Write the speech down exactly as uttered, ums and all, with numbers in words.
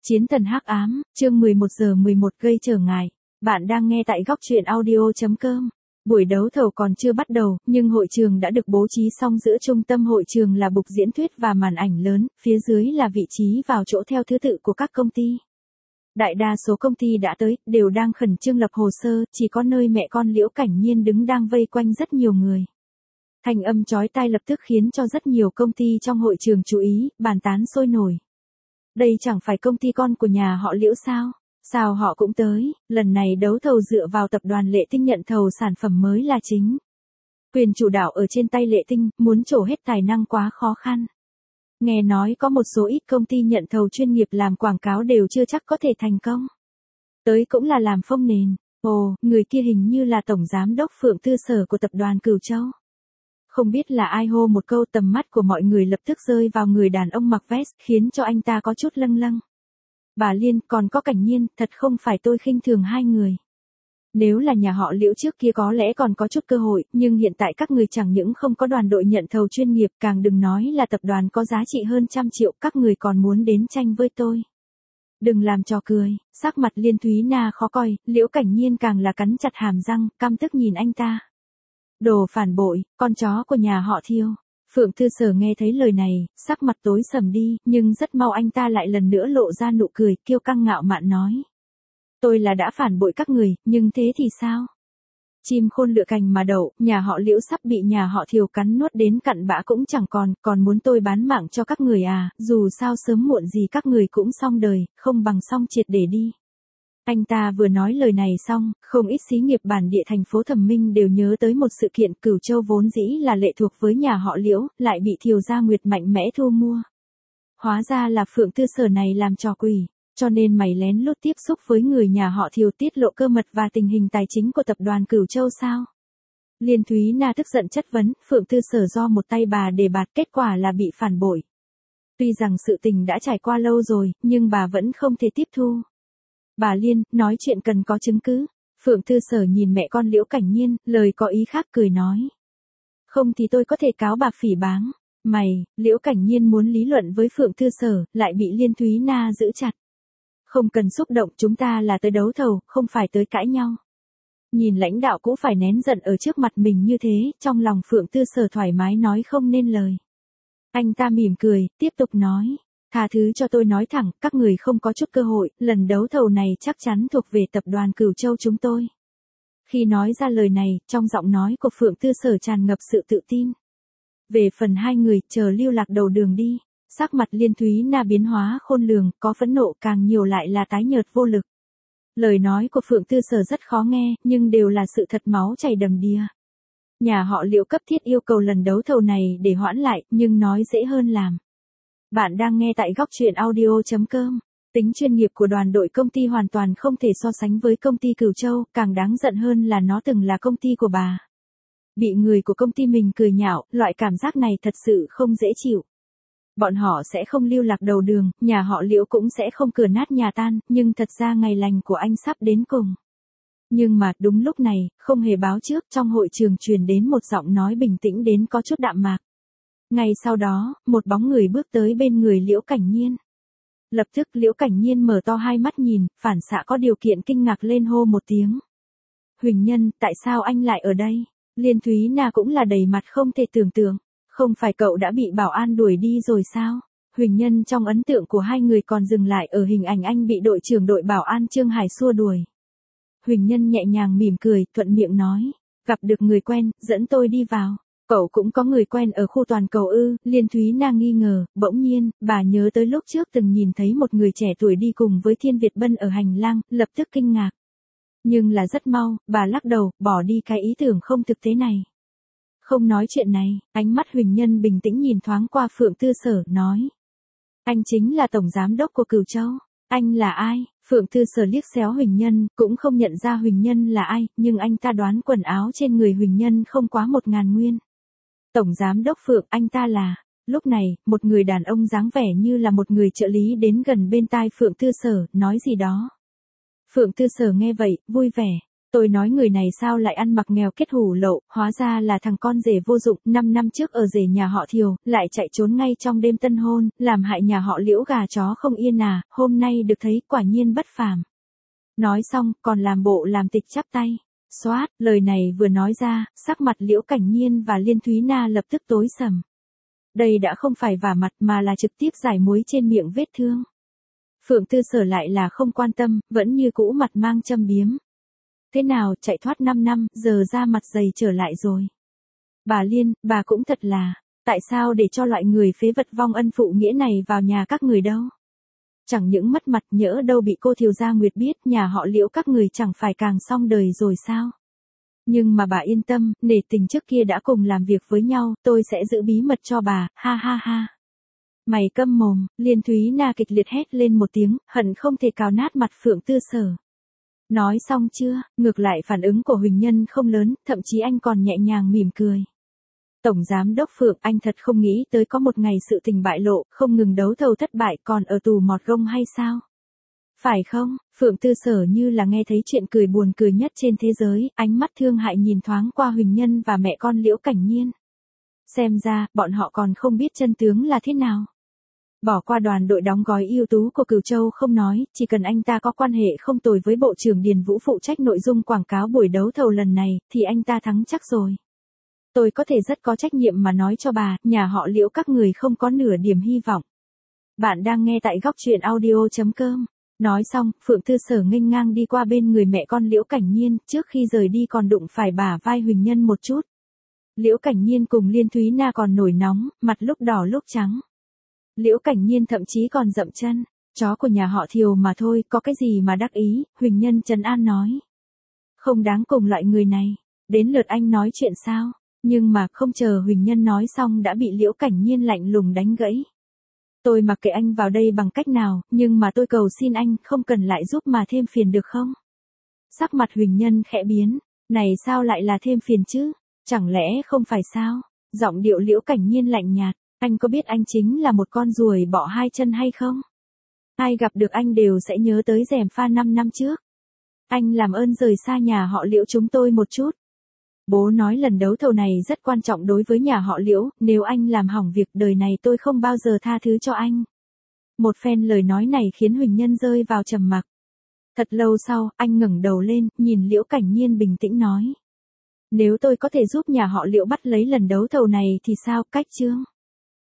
Chiến thần hắc ám, chương mười một giờ mười một gây trở ngại. Bạn đang nghe tại góc truyện audio chấm com. Buổi đấu thầu còn chưa bắt đầu, nhưng hội trường đã được bố trí xong, giữa trung tâm hội trường là bục diễn thuyết và màn ảnh lớn, phía dưới là vị trí vào chỗ theo thứ tự của các công ty. Đại đa số công ty đã tới, đều đang khẩn trương lập hồ sơ, chỉ có nơi mẹ con Liễu Cảnh Nhiên đứng đang vây quanh rất nhiều người. Thanh âm chói tai lập tức khiến cho rất nhiều công ty trong hội trường chú ý, bàn tán sôi nổi. Đây chẳng phải công ty con của nhà họ Liễu sao? Sao họ cũng tới? Lần này đấu thầu dựa vào tập đoàn Lệ Tinh nhận thầu sản phẩm mới là chính. Quyền chủ đạo ở trên tay Lệ Tinh, muốn trổ hết tài năng quá khó khăn. Nghe nói có một số ít công ty nhận thầu chuyên nghiệp làm quảng cáo đều chưa chắc có thể thành công. Tới cũng là làm phông nền. Ồ, người kia hình như là Tổng Giám đốc Phượng Tư Sở của tập đoàn Cửu Châu. Không biết là ai hô một câu, tầm mắt của mọi người lập tức rơi vào người đàn ông mặc vest, khiến cho anh ta có chút lâng lâng. Bà Liên, còn có Cảnh Nhiên, thật không phải tôi khinh thường hai người. Nếu là nhà họ Liễu trước kia có lẽ còn có chút cơ hội, nhưng hiện tại các người chẳng những không có đoàn đội nhận thầu chuyên nghiệp, càng đừng nói là tập đoàn có giá trị hơn trăm triệu, các người còn muốn đến tranh với tôi. Đừng làm trò cười. Sắc mặt Liên Thúy Na khó coi, Liễu Cảnh Nhiên càng là cắn chặt hàm răng, căm tức nhìn anh ta. Đồ phản bội, con chó của nhà họ Thiêu. Phượng Tư Sở nghe thấy lời này, sắc mặt tối sầm đi, nhưng rất mau anh ta lại lần nữa lộ ra nụ cười, kiêu căng ngạo mạn nói. Tôi là đã phản bội các người, nhưng thế thì sao? Chim khôn lựa cành mà đậu, nhà họ Liễu sắp bị nhà họ Thiều cắn nuốt đến cặn bã cũng chẳng còn, còn muốn tôi bán mạng cho các người à, dù sao sớm muộn gì các người cũng xong đời, không bằng xong triệt để đi. Anh ta vừa nói lời này xong, không ít xí nghiệp bản địa thành phố Thẩm Minh đều nhớ tới một sự kiện. Cửu Châu vốn dĩ là lệ thuộc với nhà họ Liễu, lại bị Thiều Gia Nguyệt mạnh mẽ thu mua. Hóa ra là Phượng Tư Sở này làm trò quỷ, cho nên mày lén lút tiếp xúc với người nhà họ Thiều, tiết lộ cơ mật và tình hình tài chính của tập đoàn Cửu Châu sao? Liên Thúy Na tức giận chất vấn, Phượng Tư Sở do một tay bà đề bạt, kết quả là bị phản bội. Tuy rằng sự tình đã trải qua lâu rồi, nhưng bà vẫn không thể tiếp thu. Bà Liên, nói chuyện cần có chứng cứ. Phượng Tư Sở nhìn mẹ con Liễu Cảnh Nhiên, lời có ý khác cười nói. Không thì tôi có thể cáo bà phỉ báng. Mày, Liễu Cảnh Nhiên muốn lý luận với Phượng Tư Sở, lại bị Liên Thúy Na giữ chặt. Không cần xúc động, chúng ta là tới đấu thầu, không phải tới cãi nhau. Nhìn lãnh đạo cũ phải nén giận ở trước mặt mình như thế, trong lòng Phượng Tư Sở thoải mái nói không nên lời. Anh ta mỉm cười, tiếp tục nói. Tha thứ cho tôi nói thẳng, các người không có chút cơ hội, lần đấu thầu này chắc chắn thuộc về tập đoàn Cửu Châu chúng tôi. Khi nói ra lời này, trong giọng nói của Phượng Tư Sở tràn ngập sự tự tin. Về phần hai người, chờ lưu lạc đầu đường đi. Sắc mặt Liên Thúy Na biến hóa khôn lường, có phẫn nộ, càng nhiều lại là tái nhợt vô lực. Lời nói của Phượng Tư Sở rất khó nghe, nhưng đều là sự thật, máu chảy đầm đìa. Nhà họ Liễu cấp thiết yêu cầu lần đấu thầu này để hoãn lại, nhưng nói dễ hơn làm. Bạn đang nghe tại góc truyện audio chấm com. Tính chuyên nghiệp của đoàn đội công ty hoàn toàn không thể so sánh với công ty Cửu Châu, càng đáng giận hơn là nó từng là công ty của bà. Bị người của công ty mình cười nhạo, loại cảm giác này thật sự không dễ chịu. Bọn họ sẽ không lưu lạc đầu đường, nhà họ Liễu cũng sẽ không cửa nát nhà tan, nhưng thật ra ngày lành của anh sắp đến cùng. Nhưng mà, đúng lúc này, không hề báo trước, trong hội trường truyền đến một giọng nói bình tĩnh đến có chút đạm mạc. Ngay sau đó, một bóng người bước tới bên người Liễu Cảnh Nhiên. Lập tức Liễu Cảnh Nhiên mở to hai mắt nhìn, phản xạ có điều kiện kinh ngạc lên hô một tiếng. Huỳnh Nhân, tại sao anh lại ở đây? Liên Thúy Na cũng là đầy mặt không thể tưởng tượng. Không phải cậu đã bị bảo an đuổi đi rồi sao? Huỳnh Nhân trong ấn tượng của hai người còn dừng lại ở hình ảnh anh bị đội trưởng đội bảo an Trương Hải xua đuổi. Huỳnh Nhân nhẹ nhàng mỉm cười, thuận miệng nói. Gặp được người quen, dẫn tôi đi vào. Cậu cũng có người quen ở khu toàn cầu ư? Liên Thúy Na nghi ngờ, bỗng nhiên, bà nhớ tới lúc trước từng nhìn thấy một người trẻ tuổi đi cùng với Thiên Việt Bân ở hành lang, lập tức kinh ngạc. Nhưng là rất mau, bà lắc đầu, bỏ đi cái ý tưởng không thực tế này. Không nói chuyện này, ánh mắt Huỳnh Nhân bình tĩnh nhìn thoáng qua Phượng Tư Sở, nói. Anh chính là Tổng Giám đốc của Cửu Châu. Anh là ai? Phượng Tư Sở liếc xéo Huỳnh Nhân, cũng không nhận ra Huỳnh Nhân là ai, nhưng anh ta đoán quần áo trên người Huỳnh Nhân không quá một ngàn nguyên. Tổng Giám đốc Phượng, anh ta là. Lúc này, một người đàn ông dáng vẻ như là một người trợ lý đến gần bên tai Phượng Tư Sở, nói gì đó. Phượng Tư Sở nghe vậy, vui vẻ. Tôi nói người này sao lại ăn mặc nghèo kết hủ lậu, hóa ra là thằng con rể vô dụng, năm năm trước ở rể nhà họ Thiều, lại chạy trốn ngay trong đêm tân hôn, làm hại nhà họ Liễu gà chó không yên à, hôm nay được thấy quả nhiên bất phàm. Nói xong, còn làm bộ làm tịch chắp tay. Xoát, lời này vừa nói ra, sắc mặt Liễu Cảnh Nhiên và Liên Thúy Na lập tức tối sầm. Đây đã không phải vả mặt mà là trực tiếp giải muối trên miệng vết thương. Phượng Tư Sở lại là không quan tâm, vẫn như cũ mặt mang châm biếm. Thế nào, chạy thoát năm năm, giờ ra mặt dày trở lại rồi. Bà Liên, bà cũng thật là, tại sao để cho loại người phế vật vong ân phụ nghĩa này vào nhà các người đâu? Chẳng những mất mặt, nhỡ đâu bị cô Thiều Gia Nguyệt biết, nhà họ Liễu các người chẳng phải càng xong đời rồi sao? Nhưng mà bà yên tâm, nể tình trước kia đã cùng làm việc với nhau, tôi sẽ giữ bí mật cho bà, ha ha ha. Mày câm mồm, Liên Thúy Na kịch liệt hét lên một tiếng, hận không thể cào nát mặt Phượng Tư Sở. Nói xong chưa, ngược lại phản ứng của Huỳnh Nhân không lớn, thậm chí anh còn nhẹ nhàng mỉm cười. Tổng Giám Đốc Phượng, anh thật không nghĩ tới có một ngày sự tình bại lộ, không ngừng đấu thầu thất bại còn ở tù mọt gông hay sao? Phải không? Phượng Tư Sở như là nghe thấy chuyện cười buồn cười nhất trên thế giới, ánh mắt thương hại nhìn thoáng qua Huỳnh Nhân và mẹ con Liễu Cảnh Nhiên. Xem ra, bọn họ còn không biết chân tướng là thế nào. Bỏ qua đoàn đội đóng gói ưu tú của Cửu Châu không nói, chỉ cần anh ta có quan hệ không tồi với Bộ trưởng Điền Vũ phụ trách nội dung quảng cáo buổi đấu thầu lần này, thì anh ta thắng chắc rồi. Tôi có thể rất có trách nhiệm mà nói cho bà, nhà họ Liễu các người không có nửa điểm hy vọng. Bạn đang nghe tại góc truyện audio chấm com. Nói xong, Phượng Tư Sở nghênh ngang đi qua bên người mẹ con Liễu Cảnh Nhiên, trước khi rời đi còn đụng phải bả vai Huỳnh Nhân một chút. Liễu Cảnh Nhiên cùng Liên Thúy Na còn nổi nóng, mặt lúc đỏ lúc trắng. Liễu Cảnh Nhiên thậm chí còn dậm chân, chó của nhà họ Thiều mà thôi, có cái gì mà đắc ý, Huỳnh Nhân trấn an nói. Không đáng cùng loại người này, đến lượt anh nói chuyện sao, nhưng mà không chờ Huỳnh Nhân nói xong đã bị Liễu Cảnh Nhiên lạnh lùng đánh gãy. Tôi mặc kệ anh vào đây bằng cách nào, nhưng mà tôi cầu xin anh không cần lại giúp mà thêm phiền được không? Sắc mặt Huỳnh Nhân khẽ biến, này sao lại là thêm phiền chứ, chẳng lẽ không phải sao? Giọng điệu Liễu Cảnh Nhiên lạnh nhạt. Anh có biết anh chính là một con ruồi bọ hai chân hay không? Ai gặp được anh đều sẽ nhớ tới gièm pha năm năm trước. Anh làm ơn rời xa nhà họ Liễu chúng tôi một chút. Bố nói lần đấu thầu này rất quan trọng đối với nhà họ Liễu, nếu anh làm hỏng việc đời này tôi không bao giờ tha thứ cho anh. Một phen lời nói này khiến Huỳnh Nhân rơi vào trầm mặc. Thật lâu sau, anh ngẩng đầu lên, nhìn Liễu Cảnh Nhiên bình tĩnh nói. Nếu tôi có thể giúp nhà họ Liễu bắt lấy lần đấu thầu này thì sao, cách chương?